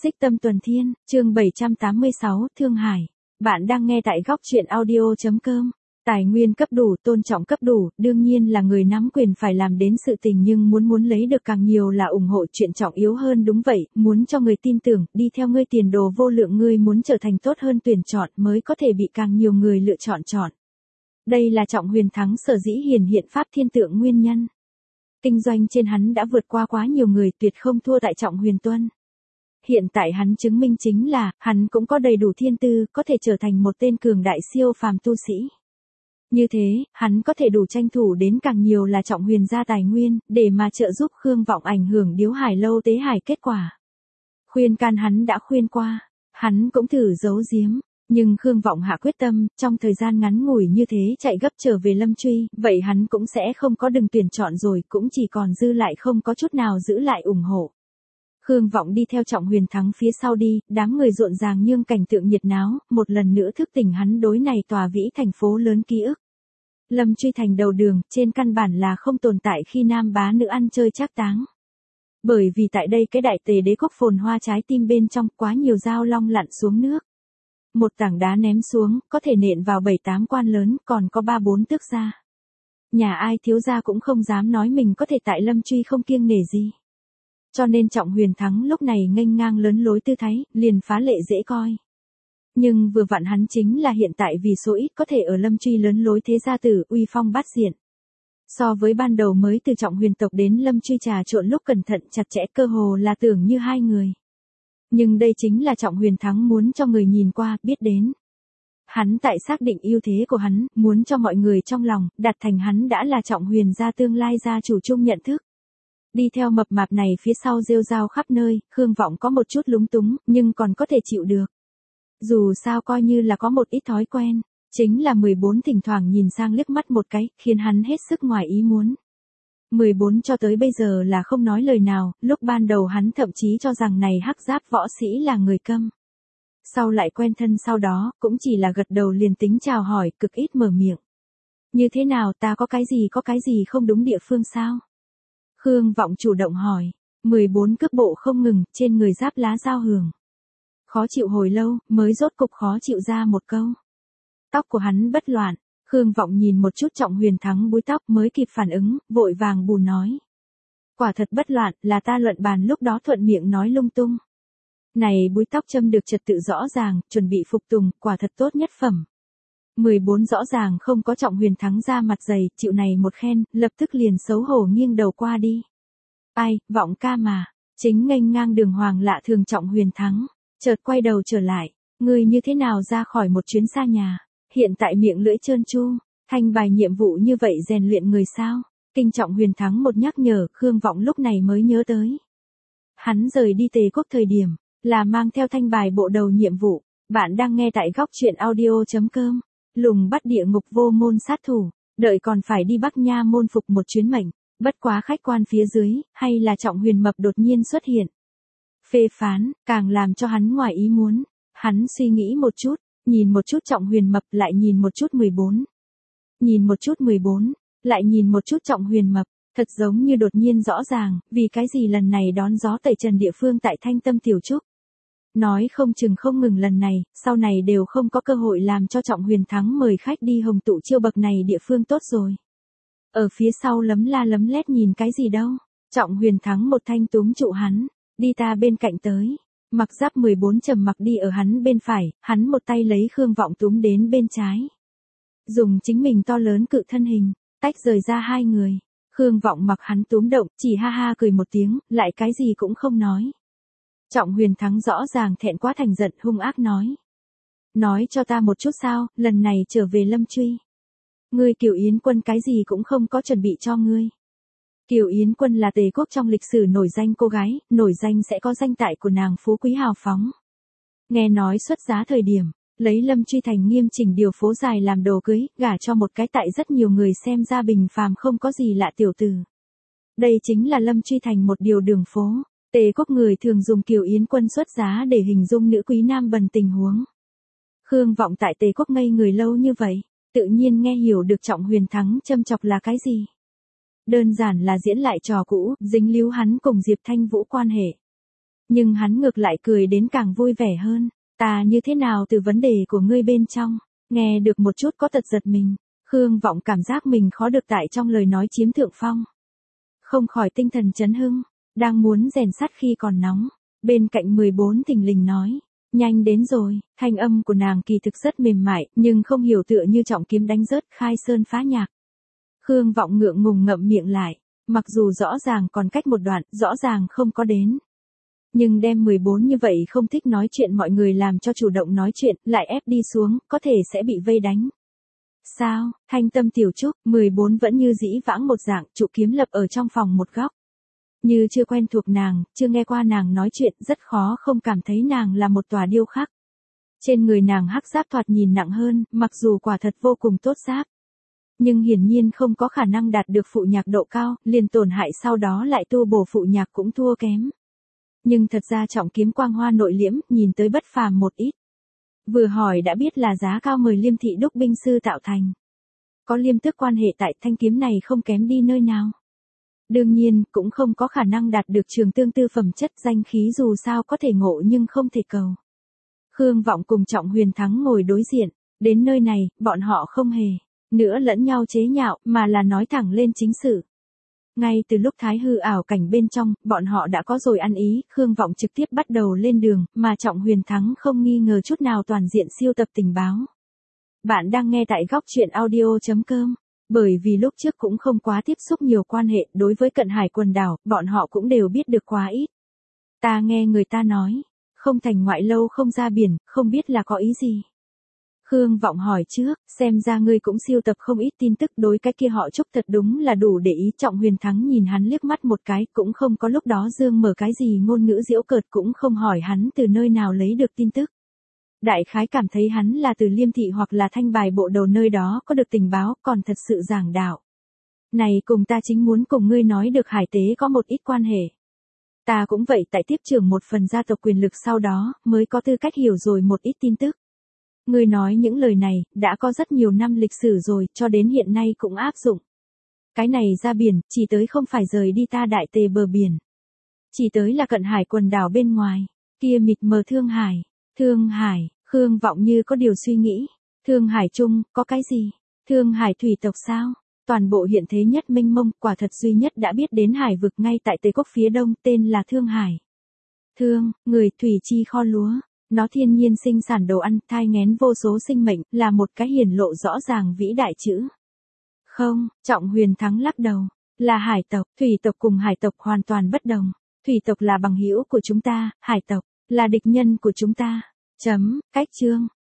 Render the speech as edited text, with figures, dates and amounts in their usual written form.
Xích Tâm Tuần Thiên, chương 786, Thương Hải. Bạn đang nghe tại góc truyện audio.com. Tài nguyên cấp đủ, tôn trọng cấp đủ, đương nhiên là người nắm quyền phải làm đến sự tình, nhưng muốn lấy được càng nhiều là ủng hộ chuyện trọng yếu hơn. Đúng vậy, muốn cho người tin tưởng, đi theo ngươi tiền đồ vô lượng, ngươi muốn trở thành tốt hơn tuyển chọn mới có thể bị càng nhiều người lựa chọn. Đây là Trọng Huyền Thắng sở dĩ hiển hiện pháp thiên tượng nguyên nhân. Kinh doanh trên hắn đã vượt qua quá nhiều người, tuyệt không thua tại Trọng Huyền Tuân. Hiện tại hắn chứng minh chính là, hắn cũng có đầy đủ thiên tư, có thể trở thành một tên cường đại siêu phàm tu sĩ. Như thế, hắn có thể đủ tranh thủ đến càng nhiều là Trọng Huyền gia tài nguyên, để mà trợ giúp Khương Vọng ảnh hưởng Điếu Hải Lâu tế hải kết quả. Khuyên can hắn đã khuyên qua, hắn cũng thử giấu giếm, nhưng Khương Vọng hạ quyết tâm, trong thời gian ngắn ngủi như thế chạy gấp trở về Lâm Truy, vậy hắn cũng sẽ không có đừng tuyển chọn rồi, cũng chỉ còn dư lại không có chút nào giữ lại ủng hộ. Khương Vọng đi theo Trọng Huyền Thắng phía sau đi, đám người rộn ràng nhưng cảnh tượng nhiệt náo, một lần nữa thức tỉnh hắn đối này tòa vĩ thành phố lớn ký ức. Lâm Truy thành đầu đường, trên căn bản là không tồn tại khi nam bá nữ ăn chơi trác táng. Bởi vì tại đây cái đại tề đế quốc phồn hoa trái tim bên trong, quá nhiều dao long lặn xuống nước. Một tảng đá ném xuống, có thể nện vào 7-8 quan lớn, còn có 3-4 tước gia. Nhà ai thiếu gia cũng không dám nói mình có thể tại Lâm Truy không kiêng nể gì. Cho nên Trọng Huyền Thắng lúc này nghênh ngang lớn lối tư thái, liền phá lệ dễ coi. Nhưng vừa vặn hắn chính là hiện tại vì số ít có thể ở Lâm Truy lớn lối thế gia tử, uy phong bát diện. So với ban đầu mới từ Trọng Huyền tộc đến Lâm Truy trà trộn lúc cẩn thận chặt chẽ, cơ hồ là tưởng như hai người. Nhưng đây chính là Trọng Huyền Thắng muốn cho người nhìn qua, biết đến. Hắn tại xác định ưu thế của hắn, muốn cho mọi người trong lòng, đặt thành hắn đã là Trọng Huyền gia tương lai gia chủ chung nhận thức. Đi theo mập mạp này phía sau rêu rao khắp nơi, Khương Vọng có một chút lúng túng, nhưng còn có thể chịu được. Dù sao coi như là có một ít thói quen, chính là 14 thỉnh thoảng nhìn sang liếc mắt một cái, khiến hắn hết sức ngoài ý muốn. 14 cho tới bây giờ là không nói lời nào, lúc ban đầu hắn thậm chí cho rằng này hắc giáp võ sĩ là người câm. Sau lại quen thân sau đó, cũng chỉ là gật đầu liền tính chào hỏi, cực ít mở miệng. Như thế nào, ta có cái gì không đúng địa phương sao? Khương Vọng chủ động hỏi, 14 cước bộ không ngừng, trên người giáp lá giao hưởng. Khó chịu hồi lâu, mới rốt cục khó chịu ra một câu. Tóc của hắn bất loạn, Khương Vọng nhìn một chút Trọng Huyền Thắng búi tóc mới kịp phản ứng, vội vàng bù nói. Quả thật bất loạn, là ta luận bàn lúc đó thuận miệng nói lung tung. Này búi tóc châm được trật tự rõ ràng, chuẩn bị phục tùng, quả thật tốt nhất phẩm. 14 rõ ràng không có Trọng Huyền Thắng ra mặt dày, chịu này một khen, lập tức liền xấu hổ nghiêng đầu qua đi. Ai, Vọng ca mà, chính nghênh ngang đường hoàng lạ thường Trọng Huyền Thắng, chợt quay đầu trở lại, ngươi như thế nào ra khỏi một chuyến xa nhà, hiện tại miệng lưỡi trơn tru, thành bài nhiệm vụ như vậy rèn luyện người sao? Kinh Trọng Huyền Thắng một nhắc nhở, Khương Vọng lúc này mới nhớ tới. Hắn rời đi Tề Quốc thời điểm, là mang theo thanh bài bộ đầu nhiệm vụ, bạn đang nghe tại góc truyện audio.com. Lùng bắt địa ngục vô môn sát thủ, đợi còn phải đi Bắc Nha môn phục một chuyến mệnh, bất quá khách quan phía dưới, hay là Trọng Huyền Mập đột nhiên xuất hiện. Phê phán, càng làm cho hắn ngoài ý muốn, hắn suy nghĩ một chút, nhìn một chút Trọng Huyền Mập lại nhìn một chút 14. Nhìn một chút 14, lại nhìn một chút Trọng Huyền Mập, thật giống như đột nhiên rõ ràng, vì cái gì lần này đón gió tẩy trần địa phương tại Thanh Tâm Tiểu Trúc. Nói không chừng không ngừng lần này, sau này đều không có cơ hội làm cho Trọng Huyền Thắng mời khách đi hồng tụ chiêu bậc này địa phương tốt rồi. Ở phía sau lấm la lấm lét nhìn cái gì đâu, Trọng Huyền Thắng một thanh túm trụ hắn, đi ta bên cạnh tới. Mặc giáp 14 trầm mặc đi ở hắn bên phải, hắn một tay lấy Khương Vọng túm đến bên trái. Dùng chính mình to lớn cự thân hình, tách rời ra hai người. Khương Vọng mặc hắn túm động, chỉ ha ha cười một tiếng, lại cái gì cũng không nói. Trọng Huyền Thắng rõ ràng thẹn quá thành giận, hung ác nói. Nói cho ta một chút sao, lần này trở về Lâm Truy. Ngươi Kiều Yến Quân cái gì cũng không có chuẩn bị cho ngươi. Kiều Yến Quân là Tề Quốc trong lịch sử nổi danh cô gái, nổi danh sẽ có danh tại của nàng phú quý hào phóng. Nghe nói xuất giá thời điểm, lấy Lâm Truy thành nghiêm chỉnh điều phố dài làm đồ cưới, gả cho một cái tại rất nhiều người xem ra bình phàm không có gì lạ tiểu tử. Đây chính là Lâm Truy thành một điều đường phố. Tề Quốc người thường dùng Kiều Yến Quân xuất giá để hình dung nữ quý nam bần tình huống. Khương Vọng tại Tề Quốc ngây người lâu như vậy, tự nhiên nghe hiểu được Trọng Huyền Thắng châm chọc là cái gì. Đơn giản là diễn lại trò cũ, dính líu hắn cùng Diệp Thanh Vũ quan hệ. Nhưng hắn ngược lại cười đến càng vui vẻ hơn. Ta như thế nào từ vấn đề của ngươi bên trong, nghe được một chút có tật giật mình. Khương Vọng cảm giác mình khó được tại trong lời nói chiếm thượng phong. Không khỏi tinh thần chấn hưng, đang muốn rèn sắt khi còn nóng. Bên cạnh 14 thình lình nói, nhanh đến rồi, thanh âm của nàng kỳ thực rất mềm mại, nhưng không hiểu tựa như trọng kiếm đánh rớt khai sơn phá nhạc. Khương Vọng ngượng ngùng ngậm miệng lại, mặc dù rõ ràng còn cách một đoạn, rõ ràng không có đến. Nhưng đem 14 như vậy không thích nói chuyện mọi người làm cho chủ động nói chuyện, lại ép đi xuống, có thể sẽ bị vây đánh. Sao, Thanh Tâm tiểu trúc, 14 vẫn như dĩ vãng một dạng, trụ kiếm lập ở trong phòng một góc. Như chưa quen thuộc nàng, chưa nghe qua nàng nói chuyện, rất khó không cảm thấy nàng là một tòa điêu khắc. Trên người nàng hắc giáp thoạt nhìn nặng hơn, mặc dù quả thật vô cùng tốt giáp. Nhưng hiển nhiên không có khả năng đạt được phụ nhạc độ cao, liền tổn hại sau đó lại tu bổ phụ nhạc cũng thua kém. Nhưng thật ra trọng kiếm quang hoa nội liễm, nhìn tới bất phàm một ít. Vừa hỏi đã biết là giá cao mời Liêm thị đúc binh sư tạo thành. Có Liêm tước quan hệ tại thanh kiếm này không kém đi nơi nào. Đương nhiên, cũng không có khả năng đạt được trường tương tư phẩm chất danh khí dù sao có thể ngộ nhưng không thể cầu. Khương Vọng cùng Trọng Huyền Thắng ngồi đối diện, đến nơi này, bọn họ không hề nữa lẫn nhau chế nhạo, mà là nói thẳng lên chính sự. Ngay từ lúc thái hư ảo cảnh bên trong, bọn họ đã có rồi ăn ý, Khương Vọng trực tiếp bắt đầu lên đường, mà Trọng Huyền Thắng không nghi ngờ chút nào toàn diện siêu tập tình báo. Bạn đang nghe tại góc truyện audio.com. Bởi vì lúc trước cũng không quá tiếp xúc nhiều quan hệ, đối với cận hải quần đảo, bọn họ cũng đều biết được quá ít. Ta nghe người ta nói, không thành ngoại lâu không ra biển, không biết là có ý gì. Khương Vọng hỏi trước, xem ra ngươi cũng siêu tập không ít tin tức đối cái kia họ Trúc thật đúng là đủ để ý. Trọng Huyền Thắng nhìn hắn liếc mắt một cái, cũng không có lúc đó dương mở cái gì ngôn ngữ giễu cợt, cũng không hỏi hắn từ nơi nào lấy được tin tức. Đại khái cảm thấy hắn là từ Liêm thị hoặc là Thanh Bài bộ đầu nơi đó có được tình báo, còn thật sự giảng đạo. Này cùng ta chính muốn cùng ngươi nói được hải tế có một ít quan hệ. Ta cũng vậy, tại tiếp trưởng một phần gia tộc quyền lực sau đó, mới có tư cách hiểu rồi một ít tin tức. Ngươi nói những lời này, đã có rất nhiều năm lịch sử rồi, cho đến hiện nay cũng áp dụng. Cái này ra biển, chỉ tới không phải rời đi ta đại tề bờ biển. Chỉ tới là cận hải quần đảo bên ngoài, kia mịt mờ Thương Hải. Thương Hải, Khương Vọng như có điều suy nghĩ. Thương Hải chung, có cái gì? Thương Hải thủy tộc sao? Toàn bộ hiện thế nhất mênh mông, quả thật duy nhất đã biết đến hải vực ngay tại Tây Quốc phía đông, tên là Thương Hải. Thương, người thủy chi kho lúa. Nó thiên nhiên sinh sản đồ ăn, thai nghén vô số sinh mệnh, là một cái hiển lộ rõ ràng vĩ đại chữ. Không, Trọng Huyền Thắng lắc đầu. Là hải tộc, thủy tộc cùng hải tộc hoàn toàn bất đồng. Thủy tộc là bằng hữu của chúng ta, hải tộc là địch nhân của chúng ta. Cách chương.